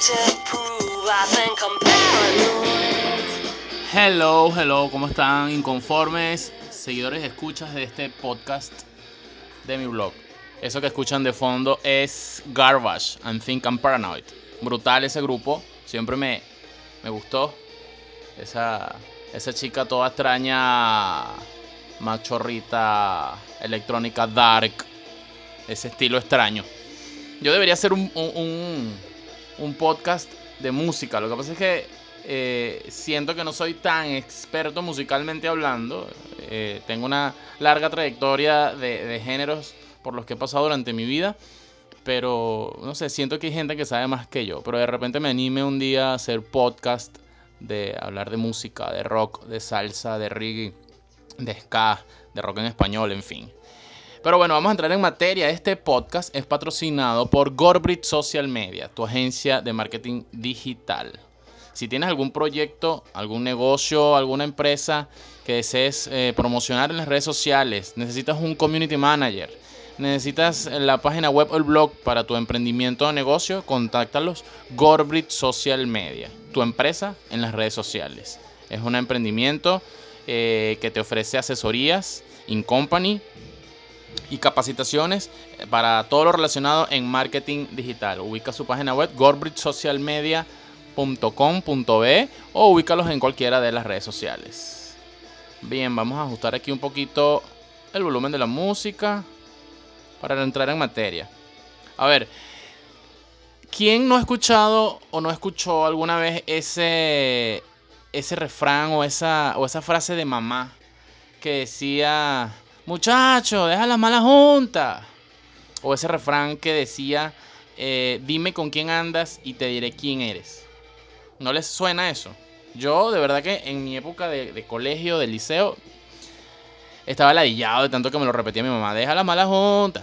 Hello, ¿cómo están? Inconformes, seguidores y escuchas de este podcast de mi blog. Eso que escuchan de fondo es Garbage and Think I'm Paranoid. Brutal ese grupo, siempre me gustó. Esa chica toda extraña, machorrita, electrónica, dark, ese estilo extraño. Yo debería hacer un podcast de música. Lo que pasa es que siento que no soy tan experto musicalmente hablando. Tengo una larga trayectoria de géneros por los que he pasado durante mi vida. Pero, no sé, siento que hay gente que sabe más que yo. Pero de repente me anime un día a hacer podcast de hablar de música, de rock, de salsa, de reggae, de ska, de rock en español, en fin. Pero bueno, vamos a entrar en materia. Este podcast es patrocinado por Gorbrit Social Media, tu agencia de marketing digital. Si tienes algún proyecto, algún negocio, alguna empresa que desees promocionar en las redes sociales, necesitas un community manager, necesitas la página web o el blog para tu emprendimiento o negocio, contáctalos. Gorbrit Social Media, tu empresa en las redes sociales. Es un emprendimiento que te ofrece asesorías in company y capacitaciones para todo lo relacionado en marketing digital. Ubica su página web gorbridgesocialmedia.com.be o ubícalos en cualquiera de las redes sociales. Bien, vamos a ajustar aquí un poquito el volumen de la música para entrar en materia. A ver, ¿quién no ha escuchado o no escuchó alguna vez ese refrán o esa frase de mamá que decía: muchacho, deja las malas juntas? O ese refrán que decía: dime con quién andas y te diré quién eres. ¿No les suena eso? Yo, de verdad que en mi época de colegio, de liceo, estaba ladillado de tanto que me lo repetía mi mamá: deja las malas juntas,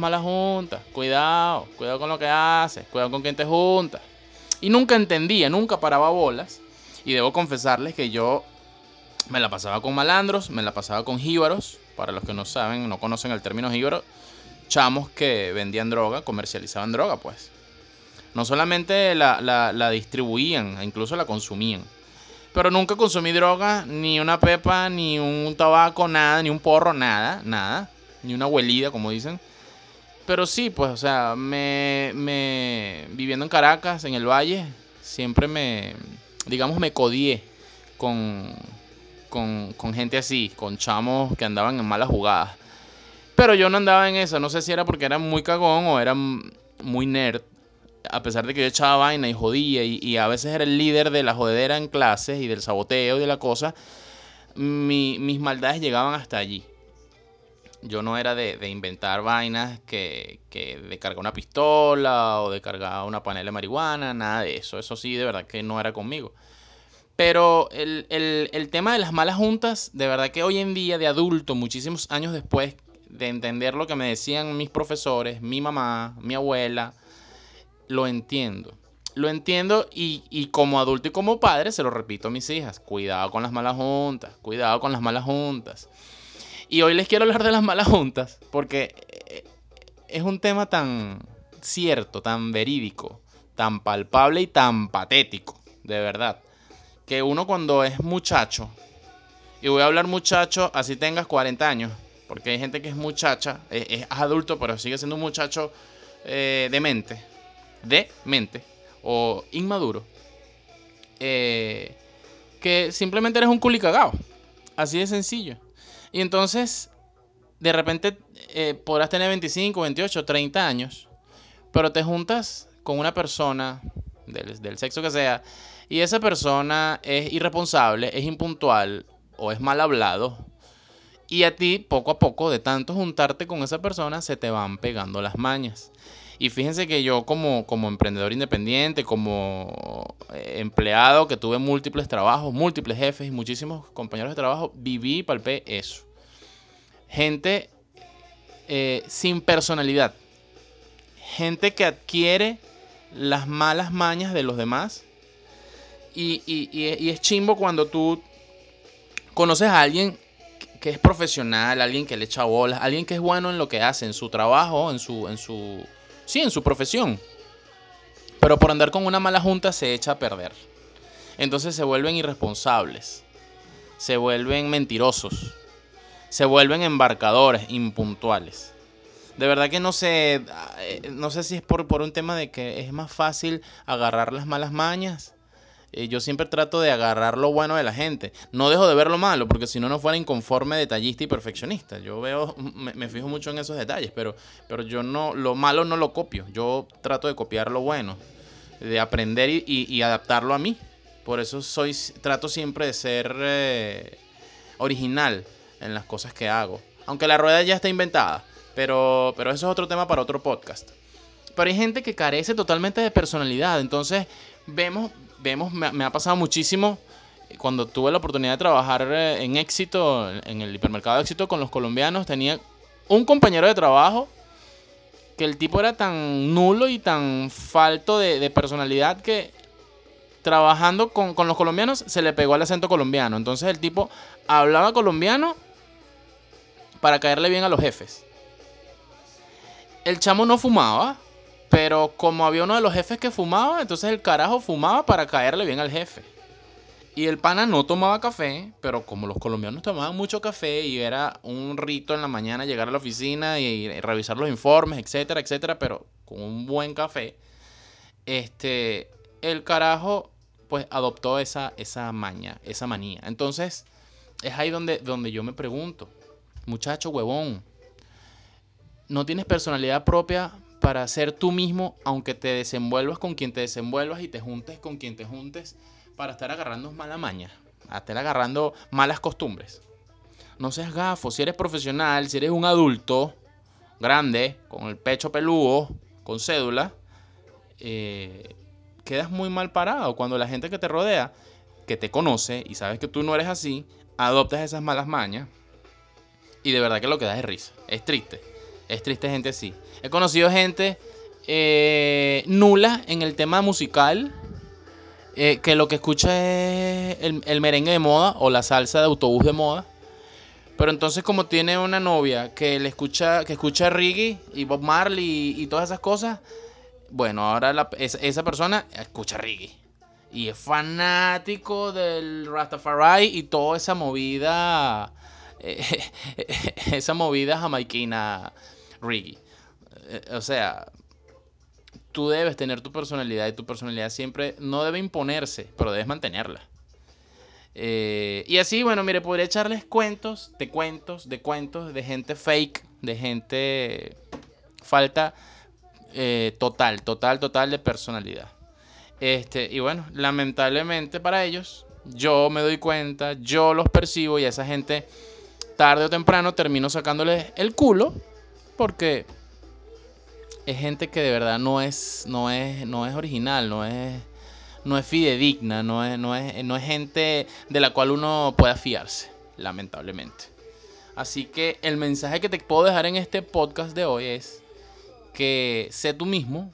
cuidado con lo que haces, cuidado con quién te juntas. Y nunca entendía, nunca paraba bolas. Y debo confesarles que yo me la pasaba con malandros, me la pasaba con jíbaros. Para los que no saben, no conocen el término jíbaro, chamos que vendían droga, comercializaban droga, pues. No solamente la distribuían, incluso la consumían. Pero nunca consumí droga, ni una pepa, ni un tabaco, nada, ni un porro, nada. Ni una abuelita, como dicen. Pero sí, pues, o sea, viviendo en Caracas, en el Valle, siempre me codié con, con gente así, con chamos que andaban en malas jugadas. Pero yo no andaba en eso, no sé si era porque era muy cagón o era muy nerd. A pesar de que yo echaba vaina y jodía y a veces era el líder de la jodedera en clases y del saboteo y de la cosa, mis maldades llegaban hasta allí. Yo no era de inventar vainas que de cargar una pistola o de cargar una panela de marihuana, nada de eso. Eso sí, de verdad que no era conmigo. Pero el tema de las malas juntas, de verdad que hoy en día, de adulto, muchísimos años después de entender lo que me decían mis profesores, mi mamá, mi abuela, lo entiendo. Lo entiendo y como adulto y como padre se lo repito a mis hijas: cuidado con las malas juntas, cuidado con las malas juntas. Y hoy les quiero hablar de las malas juntas porque es un tema tan cierto, tan verídico, tan palpable y tan patético, de verdad, que uno cuando es muchacho, y voy a hablar muchacho así tengas 40 años, porque hay gente que es muchacha, es adulto, pero sigue siendo un muchacho de mente o inmaduro, que simplemente eres un culicagao, así de sencillo. Y entonces, de repente, podrás tener 25, 28, 30 años, pero te juntas con una persona del sexo que sea, y esa persona es irresponsable, es impuntual o es mal hablado. Y a ti, poco a poco, de tanto juntarte con esa persona, se te van pegando las mañas. Y fíjense que yo como emprendedor independiente, como empleado que tuve múltiples trabajos, múltiples jefes y muchísimos compañeros de trabajo, viví y palpé eso. Gente sin personalidad. Gente que adquiere las malas mañas de los demás. Y es chimbo cuando tú conoces a alguien que es profesional, alguien que le echa bolas, alguien que es bueno en lo que hace, en su trabajo, sí, en su profesión. pero por andar con una mala junta se echa a perder. Entonces se vuelven irresponsables, se vuelven mentirosos, se vuelven embarcadores, impuntuales. De verdad que no sé si es por un tema de que es más fácil agarrar las malas mañas. Yo siempre trato de agarrar lo bueno de la gente. No dejo de ver lo malo, porque si no, no fuera inconforme, detallista y perfeccionista. Yo me fijo mucho en esos detalles, pero yo no, lo malo no lo copio. Yo trato de copiar lo bueno, de aprender y adaptarlo a mí. Por eso trato siempre de ser original en las cosas que hago. Aunque la rueda ya está inventada, pero eso es otro tema para otro podcast. Pero hay gente que carece totalmente de personalidad. Entonces, me ha pasado muchísimo cuando tuve la oportunidad de trabajar en Éxito, en el hipermercado de Éxito con los colombianos. Tenía un compañero de trabajo que el tipo era tan nulo y tan falto de personalidad que trabajando con los colombianos se le pegó el acento colombiano. Entonces el tipo hablaba colombiano para caerle bien a los jefes. El chamo no fumaba, pero como había uno de los jefes que fumaba, entonces el carajo fumaba para caerle bien al jefe. Y el pana no tomaba café, pero como los colombianos tomaban mucho café y era un rito en la mañana llegar a la oficina y revisar los informes, etcétera, etcétera, pero con un buen café, el carajo pues adoptó esa maña, esa manía. Entonces es ahí donde yo me pregunto, muchacho huevón, no tienes personalidad propia para ser tú mismo, aunque te desenvuelvas con quien te desenvuelvas y te juntes con quien te juntes, para estar agarrando mala maña, a estar agarrando malas costumbres. No seas gafo, si eres profesional, si eres un adulto grande, con el pecho peludo, con cédula, quedas muy mal parado cuando la gente que te rodea, que te conoce y sabes que tú no eres así, adoptas esas malas mañas y de verdad que lo que das es risa. Es triste. Es triste gente así. He conocido gente nula en el tema musical, que lo que escucha es el merengue de moda o la salsa de autobús de moda. Pero entonces como tiene una novia que escucha reggae y Bob Marley y todas esas cosas, bueno, ahora esa persona escucha reggae. Y es fanático del Rastafari y toda esa movida. eh, esa movida jamaiquina reggae. O sea, tú debes tener tu personalidad y tu personalidad siempre no debe imponerse, pero debes mantenerla. Y así, bueno, mire, podría echarles cuentos de gente fake, de gente falta total de personalidad. Y bueno, lamentablemente para ellos, yo me doy cuenta, yo los percibo y a esa gente tarde o temprano termino sacándoles el culo porque es gente que de verdad no es original, no es fidedigna, no es gente de la cual uno pueda fiarse, lamentablemente. Así que el mensaje que te puedo dejar en este podcast de hoy es que sé tú mismo,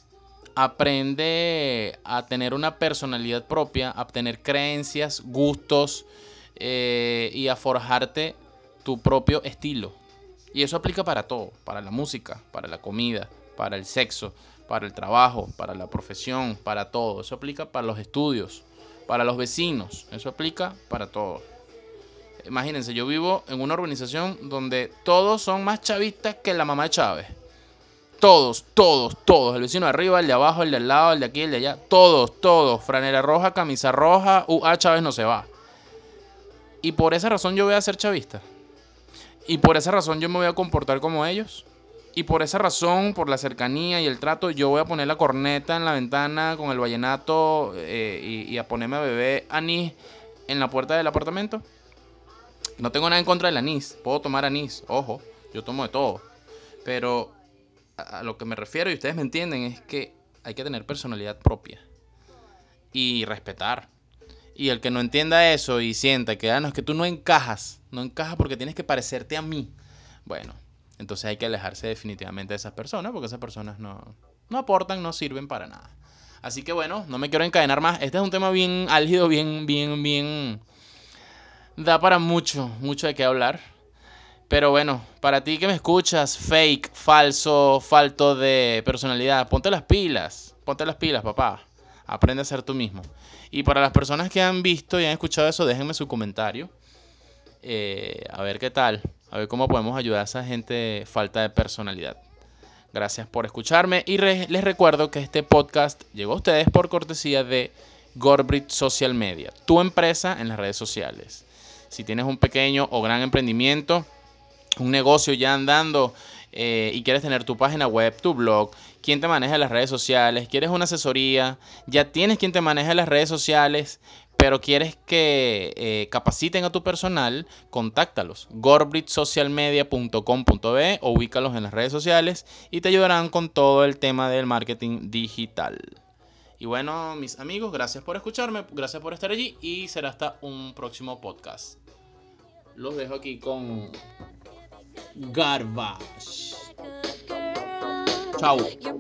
aprende a tener una personalidad propia, a tener creencias, gustos y a forjarte tu propio estilo. Y eso aplica para todo, para la música, para la comida, para el sexo, para el trabajo, para la profesión, para todo. Eso aplica para los estudios, para los vecinos, eso aplica para todo. Imagínense, yo vivo en una urbanización donde todos son más chavistas que la mamá de Chávez. Todos. El vecino de arriba, el de abajo, el de al lado, el de aquí, el de allá. Todos. Franela roja, camisa roja. Chávez no se va. Y por esa razón yo voy a ser chavista. Y por esa razón yo me voy a comportar como ellos. Y por esa razón, por la cercanía y el trato, yo voy a poner la corneta en la ventana con el vallenato y a ponerme a beber anís en la puerta del apartamento. No tengo nada en contra del anís. Puedo tomar anís, ojo, yo tomo de todo. Pero a lo que me refiero, y ustedes me entienden, es que hay que tener personalidad propia y respetar. Y el que no entienda eso y sienta que no, es que tú no encajas porque tienes que parecerte a mí. Bueno, entonces hay que alejarse definitivamente de esas personas porque esas personas no aportan, no sirven para nada. Así que bueno, no me quiero encadenar más. Este es un tema bien álgido, bien. Da para mucho de qué hablar. Pero bueno, para ti que me escuchas, fake, falso, falto de personalidad, ponte las pilas. ponte las pilas, papá. Aprende a ser tú mismo. Y para las personas que han visto y han escuchado eso, déjenme su comentario. A ver qué tal. A ver cómo podemos ayudar a esa gente falta de personalidad. Gracias por escucharme y les recuerdo que este podcast llegó a ustedes por cortesía de Gorbrit Social Media, tu empresa en las redes sociales. Si tienes un pequeño o gran emprendimiento, un negocio ya andando y quieres tener tu página web, tu blog, quién te maneja las redes sociales, quieres una asesoría, ya tienes quien te maneja las redes sociales, pero quieres que capaciten a tu personal, contáctalos. gorbritsocialmedia.com.be o ubícalos en las redes sociales y te ayudarán con todo el tema del marketing digital. Y bueno, mis amigos, gracias por escucharme, gracias por estar allí y será hasta un próximo podcast. Los dejo aquí con Garbage. Chao.